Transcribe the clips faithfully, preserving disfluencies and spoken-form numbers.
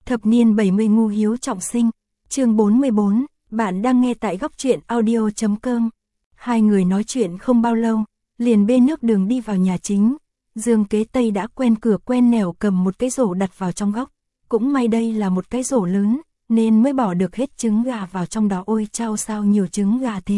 Thập niên bảy mươi ngu hiếu trọng sinh, chương bốn mươi bốn, bạn đang nghe tại góc truyện audio chấm com. Hai người nói chuyện không bao lâu, liền bê nước đường đi vào nhà chính. Dương Kế Tây đã quen cửa quen nẻo cầm một cái rổ đặt vào trong góc. Cũng may đây là một cái rổ lớn, nên mới bỏ được hết trứng gà vào trong đó. Ôi chao, sao nhiều trứng gà thế?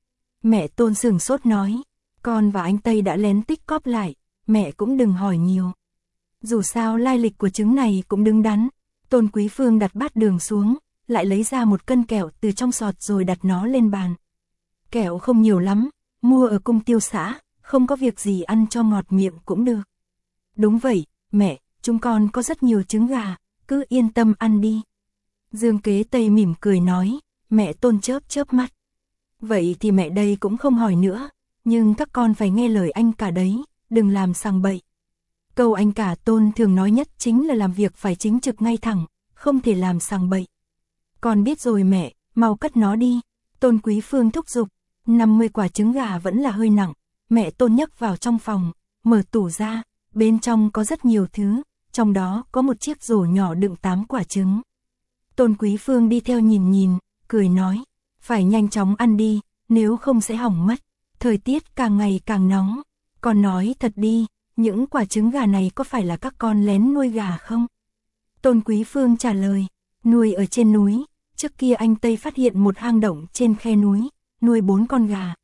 Mẹ Tôn sửng sốt nói, con và anh Tây đã lén tích cóp lại, mẹ cũng đừng hỏi nhiều. Dù sao lai lịch của trứng này cũng đứng đắn. Tôn Quý Phương đặt bát đường xuống, lại lấy ra một cân kẹo từ trong sọt rồi đặt nó lên bàn. Kẹo không nhiều lắm, mua ở cung tiêu xã, không có việc gì ăn cho ngọt miệng cũng được. Đúng vậy, mẹ, chúng con có rất nhiều trứng gà, cứ yên tâm ăn đi. Dương Kế Tây mỉm cười nói, mẹ Tôn chớp chớp mắt. Vậy thì mẹ đây cũng không hỏi nữa, nhưng các con phải nghe lời anh cả đấy, đừng làm sằng bậy. Câu anh cả Tôn thường nói nhất chính là làm việc phải chính trực ngay thẳng, không thể làm sằng bậy. Con biết rồi mẹ, mau cất nó đi. Tôn Quý Phương thúc giục. năm mươi quả trứng gà vẫn là hơi nặng. Mẹ Tôn nhấc vào trong phòng, mở tủ ra, bên trong có rất nhiều thứ, trong đó có một chiếc rổ nhỏ đựng tám quả trứng. Tôn Quý Phương đi theo nhìn nhìn, cười nói, phải nhanh chóng ăn đi, nếu không sẽ hỏng mất. Thời tiết càng ngày càng nóng. Con nói thật đi, những quả trứng gà này có phải là các con lén nuôi gà không? Tôn Quý Phương trả lời, nuôi ở trên núi, trước kia anh Tây phát hiện một hang động trên khe núi, nuôi bốn con gà.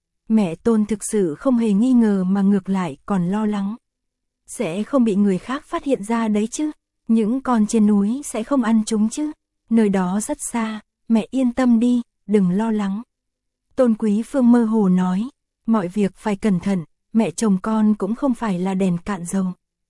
Mẹ Tôn thực sự không hề nghi ngờ mà ngược lại còn lo lắng. Sẽ không bị người khác phát hiện ra đấy chứ, những con trên núi sẽ không ăn chúng chứ, nơi đó rất xa, mẹ yên tâm đi, đừng lo lắng. Tôn Quý Phương mơ hồ nói, mọi việc phải cẩn thận, mẹ chồng con cũng không phải là đèn cạn dầu.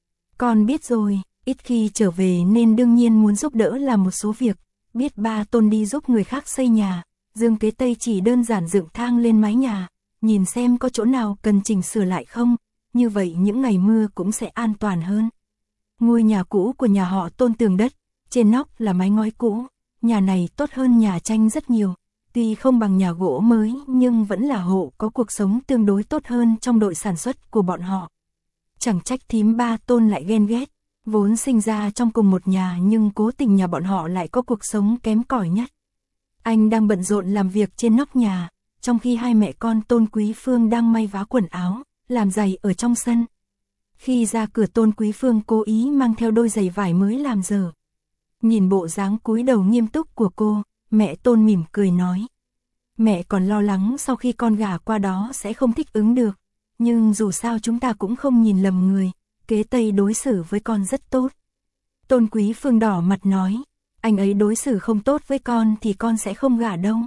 Con biết rồi, ít khi trở về nên đương nhiên muốn giúp đỡ làm một số việc, biết ba Tôn đi giúp người khác xây nhà, Dương Kế Tây chỉ đơn giản dựng thang lên mái nhà, nhìn xem có chỗ nào cần chỉnh sửa lại không, như vậy những ngày mưa cũng sẽ an toàn hơn. Ngôi nhà cũ của nhà họ Tôn tường đất, trên nóc là mái ngói cũ, nhà này tốt hơn nhà tranh rất nhiều. Tuy không bằng nhà gỗ mới nhưng vẫn là hộ có cuộc sống tương đối tốt hơn trong đội sản xuất của bọn họ. Chẳng trách thím ba Tôn lại ghen ghét, vốn sinh ra trong cùng một nhà nhưng cố tình nhà bọn họ lại có cuộc sống kém cỏi nhất. Anh đang bận rộn làm việc trên nóc nhà, trong khi hai mẹ con Tôn Quý Phương đang may vá quần áo, làm giày ở trong sân. Khi ra cửa Tôn Quý Phương cố ý mang theo đôi giày vải mới làm dở. Nhìn bộ dáng cúi đầu nghiêm túc của cô, mẹ Tôn mỉm cười nói. Mẹ còn lo lắng sau khi con gả qua đó sẽ không thích ứng được, nhưng dù sao chúng ta cũng không nhìn lầm người, Kế Tây đối xử với con rất tốt. Tôn Quý Phương đỏ mặt nói, anh ấy đối xử không tốt với con thì con sẽ không gả đâu.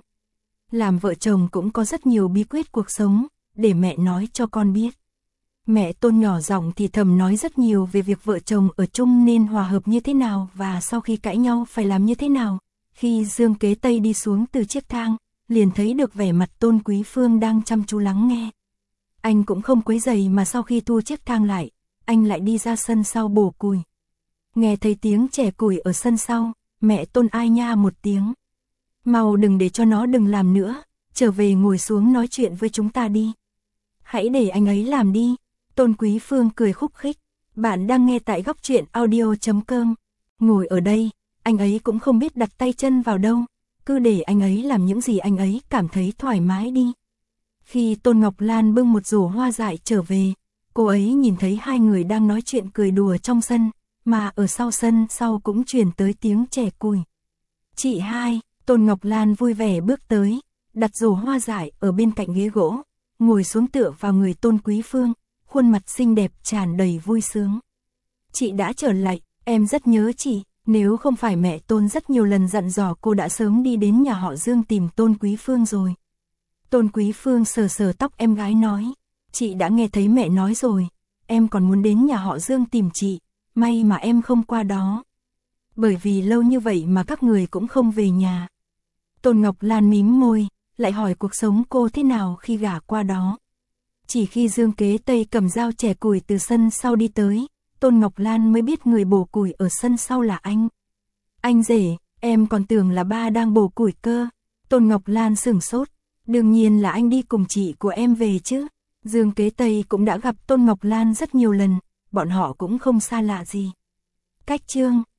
Làm vợ chồng cũng có rất nhiều bí quyết cuộc sống, để mẹ nói cho con biết. Mẹ Tôn nhỏ giọng thì thầm nói rất nhiều về việc vợ chồng ở chung nên hòa hợp như thế nào và sau khi cãi nhau phải làm như thế nào. Khi Dương Kế Tây đi xuống từ chiếc thang, liền thấy được vẻ mặt Tôn Quý Phương đang chăm chú lắng nghe. Anh cũng không quấy rầy mà sau khi thu chiếc thang lại, anh lại đi ra sân sau bổ củi. Nghe thấy tiếng chẻ củi ở sân sau, mẹ Tôn ai nha một tiếng. Mau đừng để cho nó đừng làm nữa, trở về ngồi xuống nói chuyện với chúng ta đi. Hãy để anh ấy làm đi. Tôn Quý Phương cười khúc khích. Bạn đang nghe tại góc truyện audio chấm com. Ngồi ở đây, anh ấy cũng không biết đặt tay chân vào đâu. Cứ để anh ấy làm những gì anh ấy cảm thấy thoải mái đi. Khi Tôn Ngọc Lan bưng một rổ hoa dại trở về, cô ấy nhìn thấy hai người đang nói chuyện cười đùa trong sân, mà ở sau sân sau cũng truyền tới tiếng chẻ củi. Chị hai, Tôn Ngọc Lan vui vẻ bước tới, đặt rổ hoa dại ở bên cạnh ghế gỗ, ngồi xuống tựa vào người Tôn Quý Phương, khuôn mặt xinh đẹp tràn đầy vui sướng. Chị đã trở lại, em rất nhớ chị. Nếu không phải mẹ Tôn rất nhiều lần dặn dò cô đã sớm đi đến nhà họ Dương tìm Tôn Quý Phương rồi. Tôn Quý Phương sờ sờ tóc em gái nói, chị đã nghe thấy mẹ nói rồi, em còn muốn đến nhà họ Dương tìm chị, may mà em không qua đó. Bởi vì lâu như vậy mà các người cũng không về nhà. Tôn Ngọc Lan mím môi, lại hỏi cuộc sống cô thế nào khi gả qua đó. Chỉ khi Dương Kế Tây cầm dao chẻ củi từ sân sau đi tới, Tôn Ngọc Lan mới biết người bổ củi ở sân sau là anh. Anh rể, em còn tưởng là ba đang bổ củi cơ. Tôn Ngọc Lan sửng sốt, đương nhiên là anh đi cùng chị của em về chứ. Dương Kế Tây cũng đã gặp Tôn Ngọc Lan rất nhiều lần, bọn họ cũng không xa lạ gì. Cách chương